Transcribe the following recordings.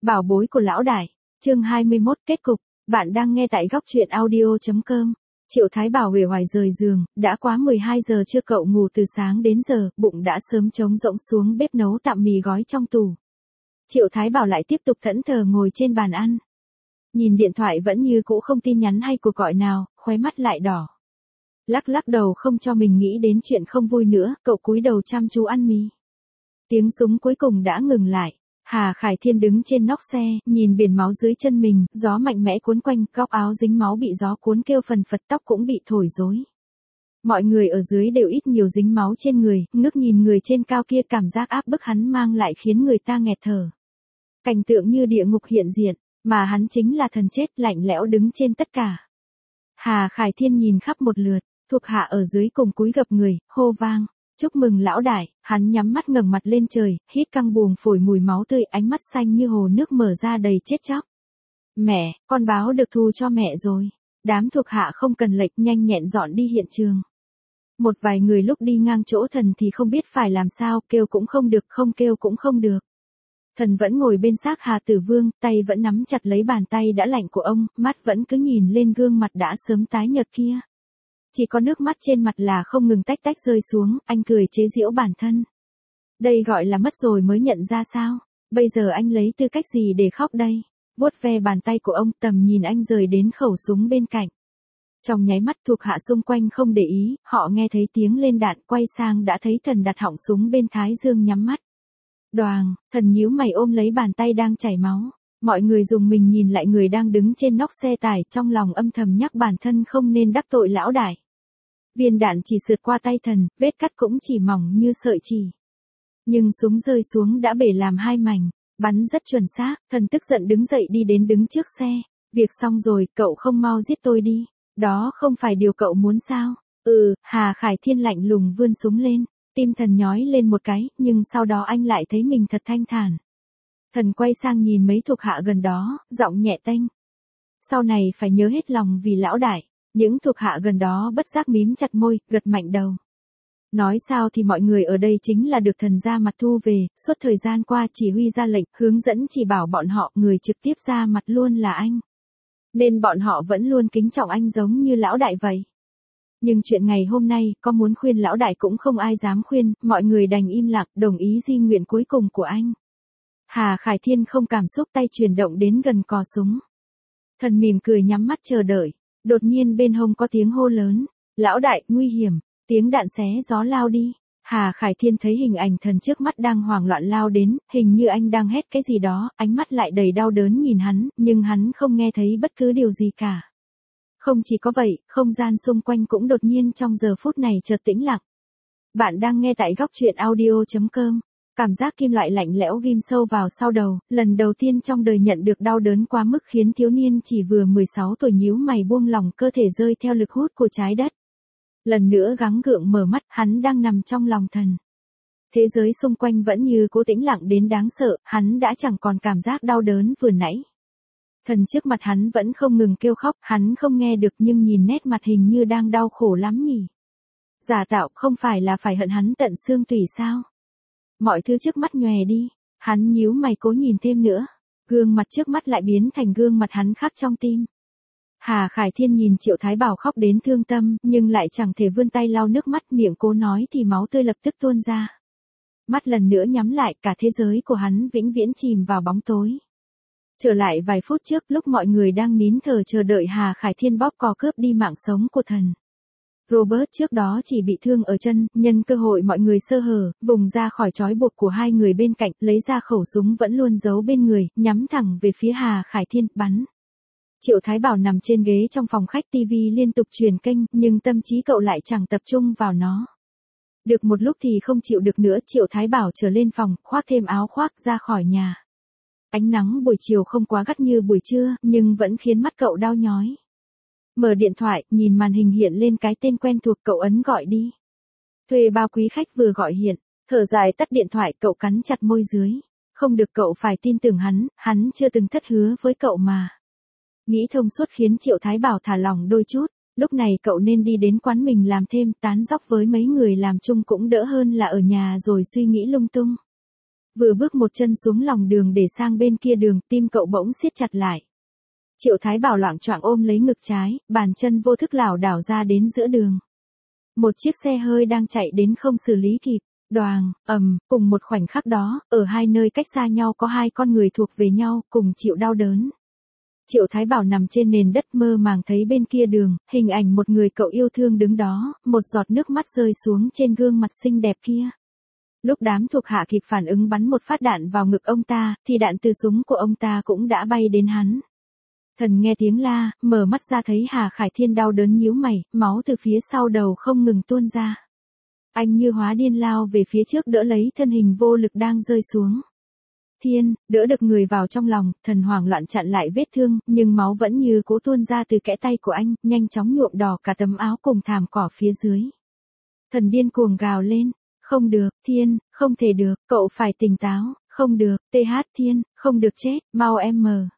Bảo bối của lão đại. Chương 21 kết cục. Bạn đang nghe tại góc truyện audio.com. Triệu Thái Bảo uể oải rời giường, đã quá 12 giờ chưa cậu ngủ từ sáng đến giờ, bụng đã sớm trống rỗng xuống bếp nấu tạm mì gói trong tủ. Triệu Thái Bảo lại tiếp tục thẫn thờ ngồi trên bàn ăn. Nhìn điện thoại vẫn như cũ không tin nhắn hay cuộc gọi nào, khóe mắt lại đỏ. Lắc lắc đầu không cho mình nghĩ đến chuyện không vui nữa, cậu cúi đầu chăm chú ăn mì. Tiếng súng cuối cùng đã ngừng lại. Hà Khải Thiên đứng trên nóc xe, nhìn biển máu dưới chân mình, gió mạnh mẽ cuốn quanh, góc áo dính máu bị gió cuốn kêu phần phật, tóc cũng bị thổi rối. Mọi người ở dưới đều ít nhiều dính máu trên người, ngước nhìn người trên cao kia, cảm giác áp bức hắn mang lại khiến người ta nghẹt thở. Cảnh tượng như địa ngục hiện diện, mà hắn chính là thần chết lạnh lẽo đứng trên tất cả. Hà Khải Thiên nhìn khắp một lượt, thuộc hạ ở dưới cùng cúi gập người, hô vang. Chúc mừng lão đại, hắn nhắm mắt ngẩng mặt lên trời, hít căng buồng phổi mùi máu tươi, ánh mắt xanh như hồ nước mở ra đầy chết chóc. Mẹ, con báo được thu cho mẹ rồi. Đám thuộc hạ không cần lệnh nhanh nhẹn dọn đi hiện trường. Một vài người lúc đi ngang chỗ thần thì không biết phải làm sao, kêu cũng không được, không kêu cũng không được. Thần vẫn ngồi bên xác Hà Tử Vương, tay vẫn nắm chặt lấy bàn tay đã lạnh của ông, mắt vẫn cứ nhìn lên gương mặt đã sớm tái nhợt kia. Chỉ có nước mắt trên mặt là không ngừng tách tách rơi xuống, anh cười chế giễu bản thân. Đây gọi là mất rồi mới nhận ra sao? Bây giờ anh lấy tư cách gì để khóc đây? Vuốt ve bàn tay của ông, tầm nhìn anh rời đến khẩu súng bên cạnh. Trong nháy mắt thuộc hạ xung quanh không để ý, họ nghe thấy tiếng lên đạn, quay sang đã thấy thần đặt họng súng bên thái dương nhắm mắt. Đoàng, thần nhíu mày ôm lấy bàn tay đang chảy máu. Mọi người dùng mình nhìn lại người đang đứng trên nóc xe tải, trong lòng âm thầm nhắc bản thân không nên đắc tội lão đại. Viên đạn chỉ sượt qua tay thần, vết cắt cũng chỉ mỏng như sợi chỉ. Nhưng súng rơi xuống đã bể làm hai mảnh, bắn rất chuẩn xác, thần tức giận đứng dậy đi đến đứng trước xe. Việc xong rồi, cậu không mau giết tôi đi. Đó không phải điều cậu muốn sao? Hà Khải Thiên lạnh lùng vươn súng lên. Tim thần nhói lên một cái, nhưng sau đó anh lại thấy mình thật thanh thản. Thần quay sang nhìn mấy thuộc hạ gần đó, giọng nhẹ tênh. Sau này phải nhớ hết lòng vì lão đại. Những thuộc hạ gần đó bất giác mím chặt môi, gật mạnh đầu. Nói sao thì mọi người ở đây chính là được thần ra mặt thu về, suốt thời gian qua chỉ huy ra lệnh, hướng dẫn chỉ bảo bọn họ, người trực tiếp ra mặt luôn là anh. Nên bọn họ vẫn luôn kính trọng anh giống như lão đại vậy. Nhưng chuyện ngày hôm nay, có muốn khuyên lão đại cũng không ai dám khuyên, mọi người đành im lặng, đồng ý di nguyện cuối cùng của anh. Hà Khải Thiên không cảm xúc, tay chuyển động đến gần cò súng. Thần mỉm cười nhắm mắt chờ đợi. Đột nhiên bên hông có tiếng hô lớn. Lão đại, nguy hiểm. Tiếng đạn xé gió lao đi. Hà Khải Thiên thấy hình ảnh thần trước mắt đang hoảng loạn lao đến, hình như anh đang hét cái gì đó, ánh mắt lại đầy đau đớn nhìn hắn, nhưng hắn không nghe thấy bất cứ điều gì cả. Không chỉ có vậy, không gian xung quanh cũng đột nhiên trong giờ phút này chợt tĩnh lặng. Bạn đang nghe tại góc truyện audio.com. Cảm giác kim loại lạnh lẽo ghim sâu vào sau đầu, lần đầu tiên trong đời nhận được đau đớn quá mức khiến thiếu niên chỉ vừa 16 tuổi nhíu mày buông lỏng, cơ thể rơi theo lực hút của trái đất. Lần nữa gắng gượng mở mắt, hắn đang nằm trong lòng thần. Thế giới xung quanh vẫn như cố tĩnh lặng đến đáng sợ, hắn đã chẳng còn cảm giác đau đớn vừa nãy. Thần trước mặt hắn vẫn không ngừng kêu khóc, hắn không nghe được nhưng nhìn nét mặt hình như đang đau khổ lắm nhỉ. Giả tạo không phải là phải hận hắn tận xương tủy sao? Mọi thứ trước mắt nhòe đi, hắn nhíu mày cố nhìn thêm nữa. Gương mặt trước mắt lại biến thành gương mặt hắn khắc trong tim. Hà Khải Thiên nhìn Triệu Thái Bảo khóc đến thương tâm, nhưng lại chẳng thể vươn tay lau nước mắt, miệng cố nói thì máu tươi lập tức tuôn ra. Mắt lần nữa nhắm lại, cả thế giới của hắn vĩnh viễn chìm vào bóng tối. Trở lại vài phút trước, lúc mọi người đang nín thở chờ đợi Hà Khải Thiên bóp cò cướp đi mạng sống của thần. Robert trước đó chỉ bị thương ở chân, nhân cơ hội mọi người sơ hở, vùng ra khỏi trói buộc của hai người bên cạnh, lấy ra khẩu súng vẫn luôn giấu bên người, nhắm thẳng về phía Hà Khải Thiên, bắn. Triệu Thái Bảo nằm trên ghế trong phòng khách, tivi liên tục truyền kênh, nhưng tâm trí cậu lại chẳng tập trung vào nó. Được một lúc thì không chịu được nữa, Triệu Thái Bảo trở lên phòng, khoác thêm áo khoác ra khỏi nhà. Ánh nắng buổi chiều không quá gắt như buổi trưa, nhưng vẫn khiến mắt cậu đau nhói. Mở điện thoại, nhìn màn hình hiện lên cái tên quen thuộc, cậu ấn gọi đi. Thuê bao quý khách vừa gọi hiện, thở dài tắt điện thoại, cậu cắn chặt môi dưới. Không được, cậu phải tin tưởng hắn chưa từng thất hứa với cậu mà. Nghĩ thông suốt khiến Triệu Thái Bảo thả lỏng đôi chút, lúc này cậu nên đi đến quán mình làm thêm, tán dóc với mấy người làm chung cũng đỡ hơn là ở nhà rồi suy nghĩ lung tung. Vừa bước một chân xuống lòng đường để sang bên kia đường, tim cậu bỗng siết chặt lại. Triệu Thái Bảo loạng choạng ôm lấy ngực trái, bàn chân vô thức lảo đảo ra đến giữa đường. Một chiếc xe hơi đang chạy đến không xử lý kịp. Đoàng, cùng một khoảnh khắc đó, ở hai nơi cách xa nhau có hai con người thuộc về nhau, cùng chịu đau đớn. Triệu Thái Bảo nằm trên nền đất mơ màng thấy bên kia đường, hình ảnh một người cậu yêu thương đứng đó, một giọt nước mắt rơi xuống trên gương mặt xinh đẹp kia. Lúc đám thuộc hạ kịp phản ứng bắn một phát đạn vào ngực ông ta, thì đạn từ súng của ông ta cũng đã bay đến hắn. Thần nghe tiếng la, mở mắt ra thấy Hà Khải Thiên đau đớn nhíu mày, máu từ phía sau đầu không ngừng tuôn ra. Anh như hóa điên lao về phía trước đỡ lấy thân hình vô lực đang rơi xuống. Thiên, đỡ được người vào trong lòng, thần hoảng loạn chặn lại vết thương, nhưng máu vẫn như cố tuôn ra từ kẽ tay của anh, nhanh chóng nhuộm đỏ cả tấm áo cùng thảm cỏ phía dưới. Thần điên cuồng gào lên, không được, Thiên, không thể được, cậu phải tỉnh táo, không được, Thiên, không được chết, mau em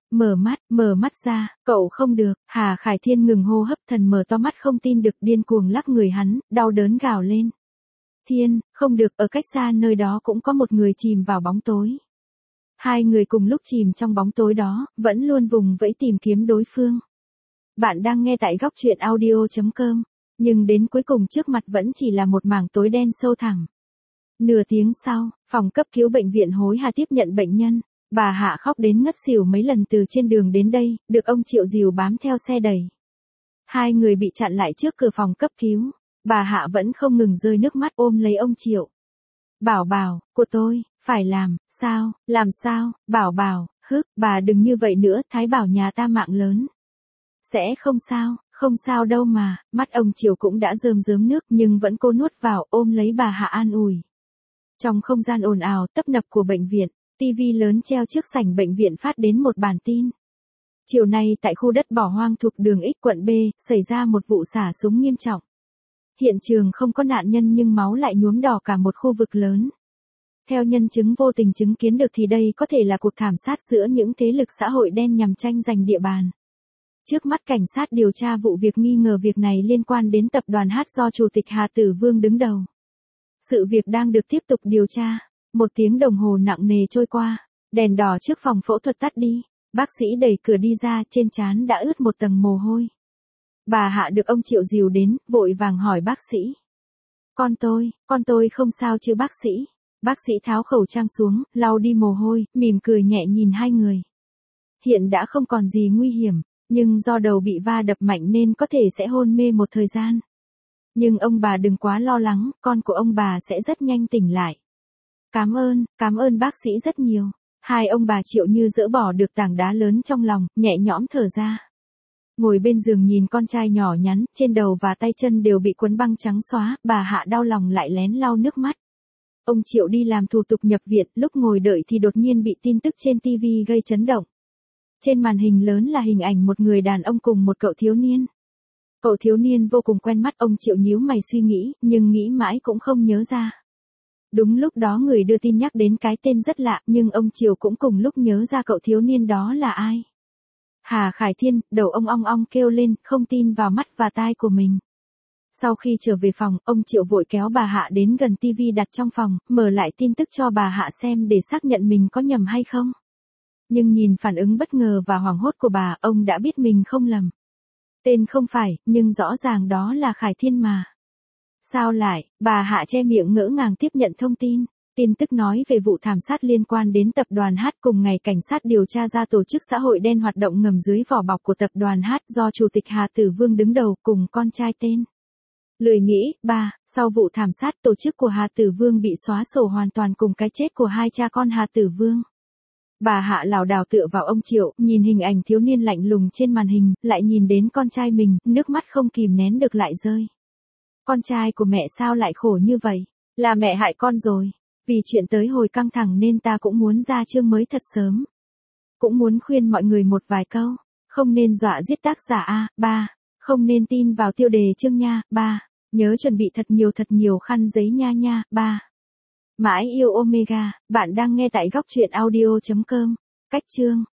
mở mắt ra, cậu không được. Hà Khải Thiên ngừng hô hấp, thần mở to mắt không tin được, điên cuồng lắc người hắn, đau đớn gào lên. Thiên, không được, ở cách xa nơi đó cũng có một người chìm vào bóng tối. Hai người cùng lúc chìm trong bóng tối đó, vẫn luôn vùng vẫy tìm kiếm đối phương. Bạn đang nghe tại góc truyện audio.com, nhưng đến cuối cùng trước mặt vẫn chỉ là một mảng tối đen sâu thẳm. Nửa tiếng sau, phòng cấp cứu bệnh viện Hối Hà tiếp nhận bệnh nhân. Bà Hạ khóc đến ngất xỉu mấy lần từ trên đường đến đây, được ông Triệu dìu bám theo xe đẩy. Hai người bị chặn lại trước cửa phòng cấp cứu. Bà Hạ vẫn không ngừng rơi nước mắt ôm lấy ông Triệu. Bảo, của tôi, phải làm sao, Bảo, bà đừng như vậy nữa, Thái Bảo nhà ta mạng lớn. Sẽ không sao đâu mà, mắt ông Triệu cũng đã rơm rớm nước nhưng vẫn cố nuốt vào ôm lấy bà Hạ an ủi. Trong không gian ồn ào tấp nập của bệnh viện, tivi lớn treo trước sảnh bệnh viện phát đến một bản tin. Chiều nay tại khu đất bỏ hoang thuộc đường X quận B, xảy ra một vụ xả súng nghiêm trọng. Hiện trường không có nạn nhân nhưng máu lại nhuốm đỏ cả một khu vực lớn. Theo nhân chứng vô tình chứng kiến được thì đây có thể là cuộc thảm sát giữa những thế lực xã hội đen nhằm tranh giành địa bàn. Trước mắt cảnh sát điều tra vụ việc nghi ngờ việc này liên quan đến tập đoàn H do Chủ tịch Hà Tử Vương đứng đầu. Sự việc đang được tiếp tục điều tra. 1 tiếng đồng hồ nặng nề trôi qua, đèn đỏ trước phòng phẫu thuật tắt đi, bác sĩ đẩy cửa đi ra, trên trán đã ướt một tầng mồ hôi. Bà Hạ được ông Triệu dìu đến, vội vàng hỏi bác sĩ. Con tôi không sao chứ bác sĩ? Bác sĩ tháo khẩu trang xuống, lau đi mồ hôi, mỉm cười nhẹ nhìn hai người. Hiện đã không còn gì nguy hiểm, nhưng do đầu bị va đập mạnh nên có thể sẽ hôn mê một thời gian. Nhưng ông bà đừng quá lo lắng, con của ông bà sẽ rất nhanh tỉnh lại. Cảm ơn bác sĩ rất nhiều. Hai ông bà Triệu như dỡ bỏ được tảng đá lớn trong lòng, nhẹ nhõm thở ra. Ngồi bên giường nhìn con trai nhỏ nhắn, trên đầu và tay chân đều bị quấn băng trắng xóa, bà Hạ đau lòng lại lén lau nước mắt. Ông Triệu đi làm thủ tục nhập viện, lúc ngồi đợi thì đột nhiên bị tin tức trên TV gây chấn động. Trên màn hình lớn là hình ảnh một người đàn ông cùng một cậu thiếu niên. Cậu thiếu niên vô cùng quen mắt, ông Triệu nhíu mày suy nghĩ, nhưng nghĩ mãi cũng không nhớ ra. Đúng lúc đó người đưa tin nhắc đến cái tên rất lạ, nhưng ông Triệu cũng cùng lúc nhớ ra cậu thiếu niên đó là ai. Hà Khải Thiên, đầu ông ong ong kêu lên, không tin vào mắt và tai của mình. Sau khi trở về phòng, ông Triệu vội kéo bà Hạ đến gần tivi đặt trong phòng, mở lại tin tức cho bà Hạ xem để xác nhận mình có nhầm hay không. Nhưng nhìn phản ứng bất ngờ và hoảng hốt của bà, ông đã biết mình không lầm. Tên không phải, nhưng rõ ràng đó là Khải Thiên mà. Sao lại, bà Hạ che miệng ngỡ ngàng tiếp nhận thông tin. Tin tức nói về vụ thảm sát liên quan đến tập đoàn H, cùng ngày cảnh sát điều tra ra tổ chức xã hội đen hoạt động ngầm dưới vỏ bọc của tập đoàn H do Chủ tịch Hà Tử Vương đứng đầu cùng con trai tên. Lười nghĩ, sau vụ thảm sát tổ chức của Hà Tử Vương bị xóa sổ hoàn toàn cùng cái chết của hai cha con Hà Tử Vương. Bà Hạ lảo đảo tựa vào ông Triệu, nhìn hình ảnh thiếu niên lạnh lùng trên màn hình, lại nhìn đến con trai mình, nước mắt không kìm nén được lại rơi. Con trai của mẹ sao lại khổ như vậy? Là mẹ hại con rồi. Vì chuyện tới hồi căng thẳng nên ta cũng muốn ra chương mới thật sớm. Cũng muốn khuyên mọi người một vài câu. Không nên dọa giết tác giả a, ba. Không nên tin vào tiêu đề chương nha, ba. Nhớ chuẩn bị thật nhiều khăn giấy nha, ba. Mãi yêu Omega, bạn đang nghe tại góc truyện audio.com. Cách chương.